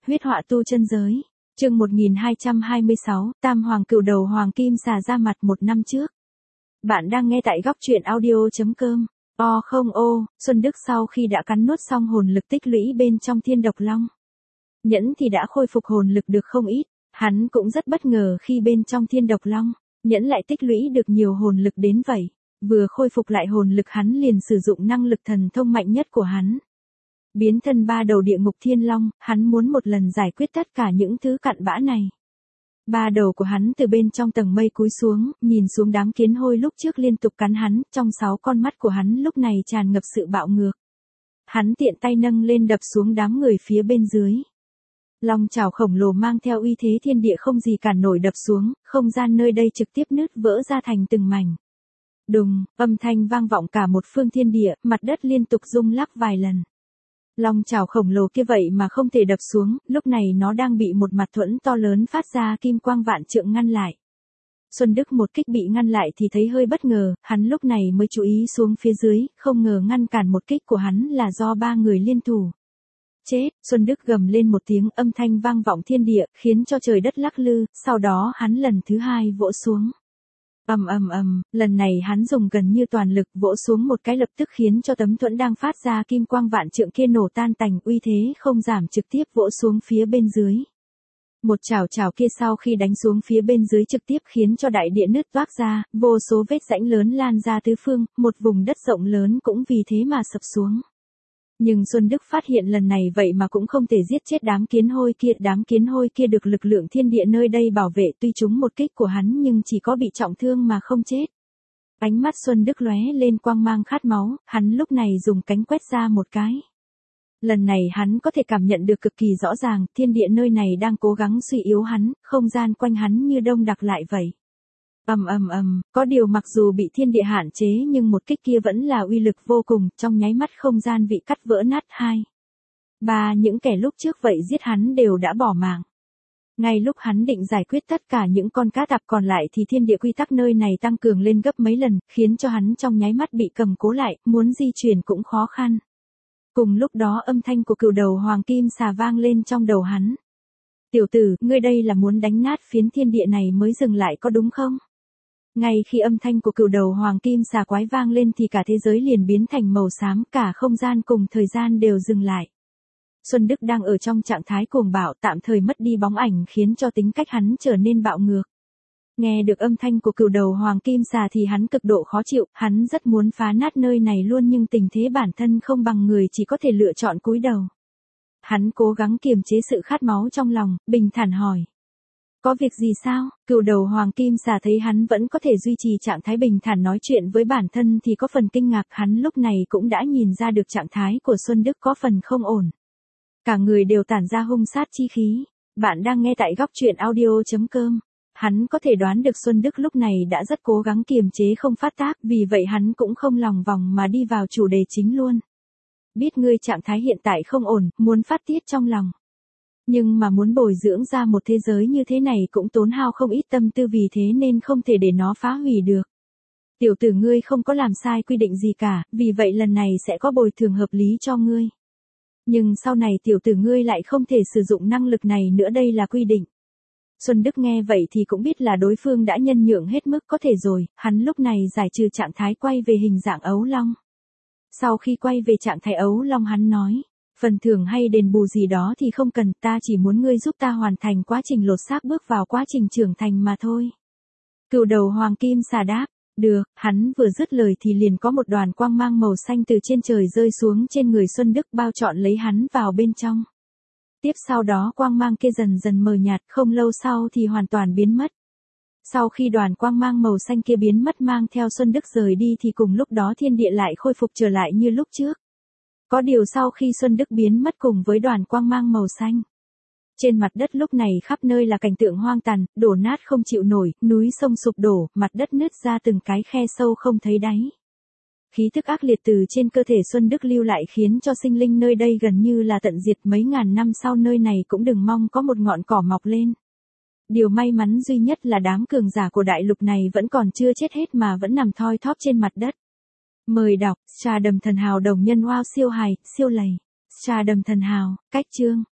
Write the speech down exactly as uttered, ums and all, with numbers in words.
huyết họa tu chân giới. Chương một nghìn hai trăm hai mươi sáu, Tam Hoàng Cửu Đầu Hoàng Kim Xà ra mặt một năm trước. Bạn đang nghe tại góc truyện audio chấm com. O không ô, Xuân Đức sau khi đã cắn nuốt xong hồn lực tích lũy bên trong Thiên Độc Long Nhẫn thì đã khôi phục hồn lực được không ít, hắn cũng rất bất ngờ khi bên trong Thiên Độc Long Nhẫn lại tích lũy được nhiều hồn lực đến vậy. Vừa khôi phục lại hồn lực hắn liền sử dụng năng lực thần thông mạnh nhất của hắn. Biến thân ba đầu địa ngục thiên long, hắn muốn một lần giải quyết tất cả những thứ cặn bã này. Ba đầu của hắn từ bên trong tầng mây cúi xuống, nhìn xuống đám kiến hôi lúc trước liên tục cắn hắn, trong sáu con mắt của hắn lúc này tràn ngập sự bạo ngược. Hắn tiện tay nâng lên đập xuống đám người phía bên dưới. Long chảo khổng lồ mang theo uy thế thiên địa không gì cản nổi đập xuống, không gian nơi đây trực tiếp nứt vỡ ra thành từng mảnh. Đùng, âm thanh vang vọng cả một phương thiên địa, mặt đất liên tục rung lắc vài lần. Long chảo khổng lồ kia vậy mà không thể đập xuống, lúc này nó đang bị một mặt thuẫn to lớn phát ra kim quang vạn trượng ngăn lại. Xuân Đức một kích bị ngăn lại thì thấy hơi bất ngờ, hắn lúc này mới chú ý xuống phía dưới, không ngờ ngăn cản một kích của hắn là do ba người liên thủ. Chết, Xuân Đức gầm lên một tiếng, âm thanh vang vọng thiên địa, khiến cho trời đất lắc lư, sau đó hắn lần thứ hai vỗ xuống. Ầm ầm ầm, lần này hắn dùng gần như toàn lực vỗ xuống một cái lập tức khiến cho tấm thuẫn đang phát ra kim quang vạn trượng kia nổ tan tành, uy thế không giảm trực tiếp vỗ xuống phía bên dưới. Một chảo chảo kia sau khi đánh xuống phía bên dưới trực tiếp khiến cho đại địa nứt toác ra, vô số vết rãnh lớn lan ra tứ phương, một vùng đất rộng lớn cũng vì thế mà sập xuống. Nhưng Xuân Đức phát hiện lần này vậy mà cũng không thể giết chết đám kiến hôi kia, đám kiến hôi kia được lực lượng thiên địa nơi đây bảo vệ, tuy chúng một kích của hắn nhưng chỉ có bị trọng thương mà không chết. Ánh mắt Xuân Đức lóe lên quang mang khát máu, hắn lúc này dùng cánh quét ra một cái. Lần này hắn có thể cảm nhận được cực kỳ rõ ràng, thiên địa nơi này đang cố gắng suy yếu hắn, không gian quanh hắn như đông đặc lại vậy. Ầm ầm ầm, có điều mặc dù bị thiên địa hạn chế nhưng một kích kia vẫn là uy lực vô cùng, trong nháy mắt không gian bị cắt vỡ nát hai. Ba những kẻ lúc trước vậy giết hắn đều đã bỏ mạng. Ngay lúc hắn định giải quyết tất cả những con cá tạp còn lại thì thiên địa quy tắc nơi này tăng cường lên gấp mấy lần, khiến cho hắn trong nháy mắt bị cầm cố lại, muốn di chuyển cũng khó khăn. Cùng lúc đó âm thanh của cửu đầu hoàng kim xà vang lên trong đầu hắn. Tiểu tử, ngươi đây là muốn đánh nát phiến thiên địa này mới dừng lại có đúng không? Ngay khi âm thanh của cửu đầu hoàng kim xà quái vang lên thì cả thế giới liền biến thành màu xám, cả không gian cùng thời gian đều dừng lại. Xuân Đức đang ở trong trạng thái cuồng bạo, tạm thời mất đi bóng ảnh khiến cho tính cách hắn trở nên bạo ngược. Nghe được âm thanh của cửu đầu hoàng kim xà thì hắn cực độ khó chịu, hắn rất muốn phá nát nơi này luôn nhưng tình thế bản thân không bằng người, chỉ có thể lựa chọn cúi đầu. Hắn cố gắng kiềm chế sự khát máu trong lòng, bình thản hỏi. Có việc gì sao? Cửu đầu hoàng kim xà thấy hắn vẫn có thể duy trì trạng thái bình thản nói chuyện với bản thân thì có phần kinh ngạc, hắn lúc này cũng đã nhìn ra được trạng thái của Xuân Đức có phần không ổn. Cả người đều tản ra hung sát chi khí. Bạn đang nghe tại góc truyện audio chấm com. Hắn có thể đoán được Xuân Đức lúc này đã rất cố gắng kiềm chế không phát tác, vì vậy hắn cũng không lòng vòng mà đi vào chủ đề chính luôn. Biết ngươi trạng thái hiện tại không ổn, muốn phát tiết trong lòng. Nhưng mà muốn bồi dưỡng ra một thế giới như thế này cũng tốn hao không ít tâm tư, vì thế nên không thể để nó phá hủy được. Tiểu tử ngươi không có làm sai quy định gì cả, vì vậy lần này sẽ có bồi thường hợp lý cho ngươi. Nhưng sau này tiểu tử ngươi lại không thể sử dụng năng lực này nữa, đây là quy định. Xuân Đức nghe vậy thì cũng biết là đối phương đã nhân nhượng hết mức có thể rồi, hắn lúc này giải trừ trạng thái quay về hình dạng ấu long. Sau khi quay về trạng thái ấu long hắn nói, phần thưởng hay đền bù gì đó thì không cần, ta chỉ muốn ngươi giúp ta hoàn thành quá trình lột xác, bước vào quá trình trưởng thành mà thôi. Cửu đầu hoàng kim xà đáp, được, hắn vừa dứt lời thì liền có một đoàn quang mang màu xanh từ trên trời rơi xuống trên người Xuân Đức, bao trọn lấy hắn vào bên trong. Tiếp sau đó quang mang kia dần dần mờ nhạt, không lâu sau thì hoàn toàn biến mất. Sau khi đoàn quang mang màu xanh kia biến mất mang theo Xuân Đức rời đi thì cùng lúc đó thiên địa lại khôi phục trở lại như lúc trước. Có điều sau khi Xuân Đức biến mất cùng với đoàn quang mang màu xanh, trên mặt đất lúc này khắp nơi là cảnh tượng hoang tàn, đổ nát không chịu nổi, núi sông sụp đổ, mặt đất nứt ra từng cái khe sâu không thấy đáy. Khí tức ác liệt từ trên cơ thể Xuân Đức lưu lại khiến cho sinh linh nơi đây gần như là tận diệt, mấy ngàn năm sau nơi này cũng đừng mong có một ngọn cỏ mọc lên. Điều may mắn duy nhất là đám cường giả của đại lục này vẫn còn chưa chết hết mà vẫn nằm thoi thóp trên mặt đất. Mời đọc, Trà Đầm Thần Hào đồng nhân wow siêu hài, siêu lầy. Trà Đầm Thần Hào, cách chương.